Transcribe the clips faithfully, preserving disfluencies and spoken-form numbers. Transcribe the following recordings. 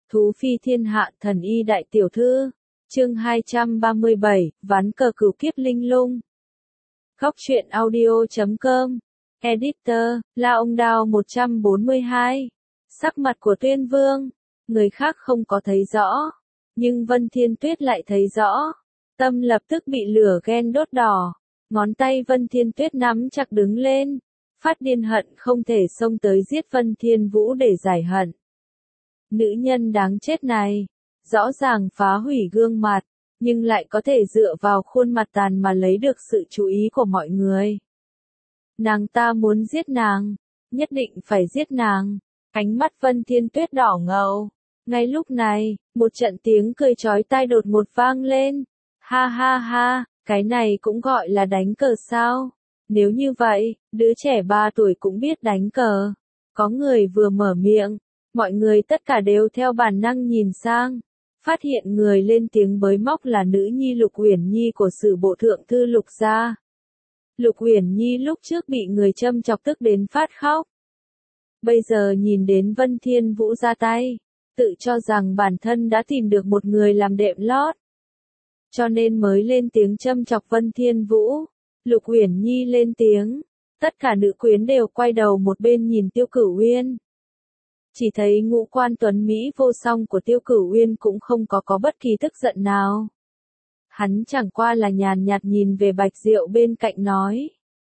Thú phi thiên hạ thần y đại tiểu thư. Chương hai trăm ba mươi bảy, ván cờ cửu kiếp linh lung. Góc truyện audio chấm com. Editor, La Ông Đao một trăm bốn mươi hai. Sắc mặt của Tuyên Vương, người khác không có thấy rõ, nhưng Vân Thiên Tuyết lại thấy rõ. Tâm lập tức bị lửa ghen đốt đỏ, ngón tay Vân Thiên Tuyết nắm chặt đứng lên, phát điên hận không thể xông tới giết Vân Thiên Vũ để giải hận. Nữ nhân đáng chết này, rõ ràng phá hủy gương mặt, nhưng lại có thể dựa vào khuôn mặt tàn mà lấy được sự chú ý của mọi người. Nàng ta muốn giết nàng, nhất định phải giết nàng. Ánh mắt Vân Thiên Tuyết đỏ ngầu. Ngay lúc này, một trận tiếng cười chói tai đột ngột vang lên. Ha ha ha, cái này cũng gọi là đánh cờ sao? Nếu như vậy, đứa trẻ ba tuổi cũng biết đánh cờ. Có người vừa mở miệng, mọi người tất cả đều theo bản năng nhìn sang. Phát hiện người lên tiếng bới móc là nữ nhi Lục Uyển Nhi của Sử Bộ Thượng Thư Lục gia. Lục Uyển Nhi lúc trước bị người châm chọc tức đến phát khóc. Bây giờ nhìn đến Vân Thiên Vũ ra tay, tự cho rằng bản thân đã tìm được một người làm đệm lót. Cho nên mới lên tiếng châm chọc Vân Thiên Vũ. Lục Uyển Nhi lên tiếng, tất cả nữ quyến đều quay đầu một bên nhìn Tiêu Cửu Uyên. Chỉ thấy ngũ quan tuấn Mỹ vô song của Tiêu Cửu Uyên cũng không có có bất kỳ tức giận nào. Hắn chẳng qua là nhàn nhạt nhìn về Bạch Diệu bên cạnh nói.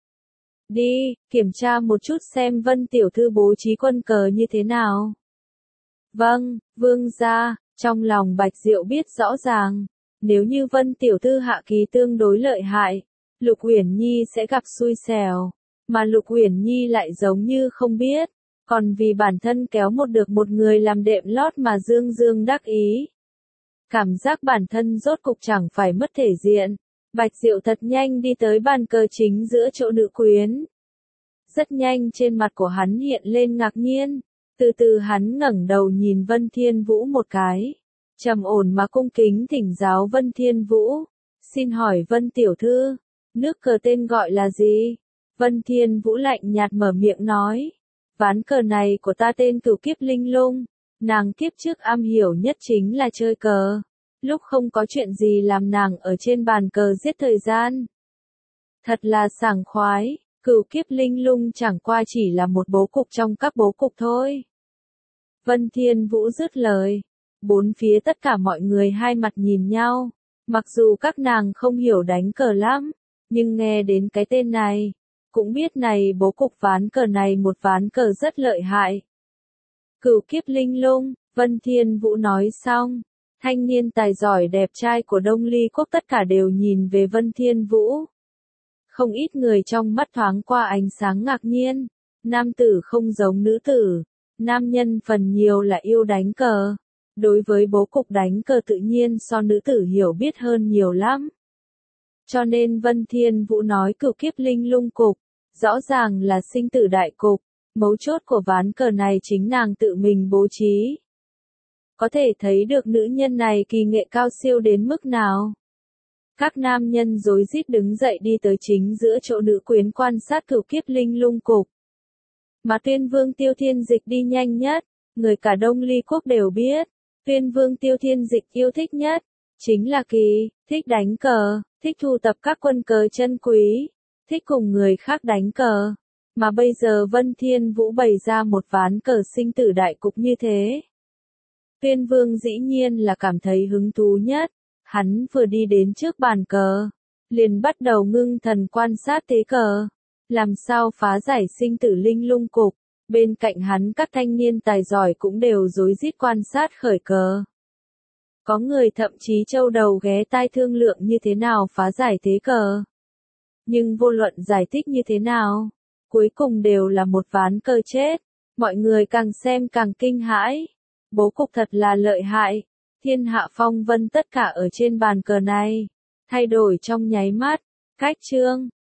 Đi, kiểm tra một chút xem Vân tiểu thư bố trí quân cờ như thế nào. Vâng, vương gia. Trong lòng Bạch Diệu biết rõ ràng, nếu như Vân tiểu thư hạ kỳ tương đối lợi hại, Lục Uyển Nhi sẽ gặp xui xẻo, mà Lục Uyển Nhi lại giống như không biết, còn vì bản thân kéo một được một người làm đệm lót mà dương dương đắc ý. Cảm giác bản thân rốt cục chẳng phải mất thể diện. Bạch Diệu thật nhanh đi tới bàn cờ chính giữa chỗ nữ quyến. Rất nhanh trên mặt của hắn hiện lên ngạc nhiên, từ từ hắn ngẩng đầu nhìn Vân Thiên Vũ một cái, trầm ổn mà cung kính thỉnh giáo Vân Thiên Vũ. Xin hỏi Vân tiểu thư, nước cờ tên gọi là gì? Vân Thiên Vũ lạnh nhạt mở miệng nói, ván cờ này của ta tên Cửu Kiếp Linh Lung. Nàng kiếp trước am hiểu nhất chính là chơi cờ. Lúc không có chuyện gì làm nàng ở trên bàn cờ giết thời gian. Thật là sảng khoái, Cửu Kiếp Linh Lung chẳng qua chỉ là một bố cục trong các bố cục thôi. Vân Thiên Vũ dứt lời. Bốn phía tất cả mọi người hai mặt nhìn nhau. Mặc dù các nàng không hiểu đánh cờ lắm, nhưng nghe đến cái tên này, cũng biết này bố cục ván cờ này một ván cờ rất lợi hại. Cửu Kiếp Linh Lung, Vân Thiên Vũ nói xong. Thanh niên tài giỏi đẹp trai của Đông Ly Quốc tất cả đều nhìn về Vân Thiên Vũ. Không ít người trong mắt thoáng qua ánh sáng ngạc nhiên. Nam tử không giống nữ tử. Nam nhân phần nhiều là yêu đánh cờ. Đối với bố cục đánh cờ tự nhiên so nữ tử hiểu biết hơn nhiều lắm. Cho nên Vân Thiên Vũ nói Cửu Kiếp Linh Lung cục, rõ ràng là sinh tử đại cục. Mấu chốt của ván cờ này chính nàng tự mình bố trí. Có thể thấy được nữ nhân này kỳ nghệ cao siêu đến mức nào. Các nam nhân rối rít đứng dậy đi tới chính giữa chỗ nữ quyến quan sát Cửu Kiếp Linh Lung cục. Mà Tuyên Vương Tiêu Thiên Dịch đi nhanh nhất, người cả Đông Ly Quốc đều biết. Tuyên Vương Tiêu Thiên Dịch yêu thích nhất, chính là kỳ, thích đánh cờ, thích thu tập các quân cờ chân quý, thích cùng người khác đánh cờ. Mà bây giờ Vân Thiên Vũ bày ra một ván cờ sinh tử đại cục như thế. Tuyên Vương dĩ nhiên là cảm thấy hứng thú nhất, hắn vừa đi đến trước bàn cờ, liền bắt đầu ngưng thần quan sát thế cờ, làm sao phá giải sinh tử linh lung cục, bên cạnh hắn các thanh niên tài giỏi cũng đều rối rít quan sát khởi cờ. Có người thậm chí châu đầu ghé tai thương lượng như thế nào phá giải thế cờ. Nhưng vô luận giải thích như thế nào, cuối cùng đều là một ván cờ chết, mọi người càng xem càng kinh hãi. Bố cục thật là lợi hại, thiên hạ phong vân tất cả ở trên bàn cờ này, thay đổi trong nháy mắt. Cách chương,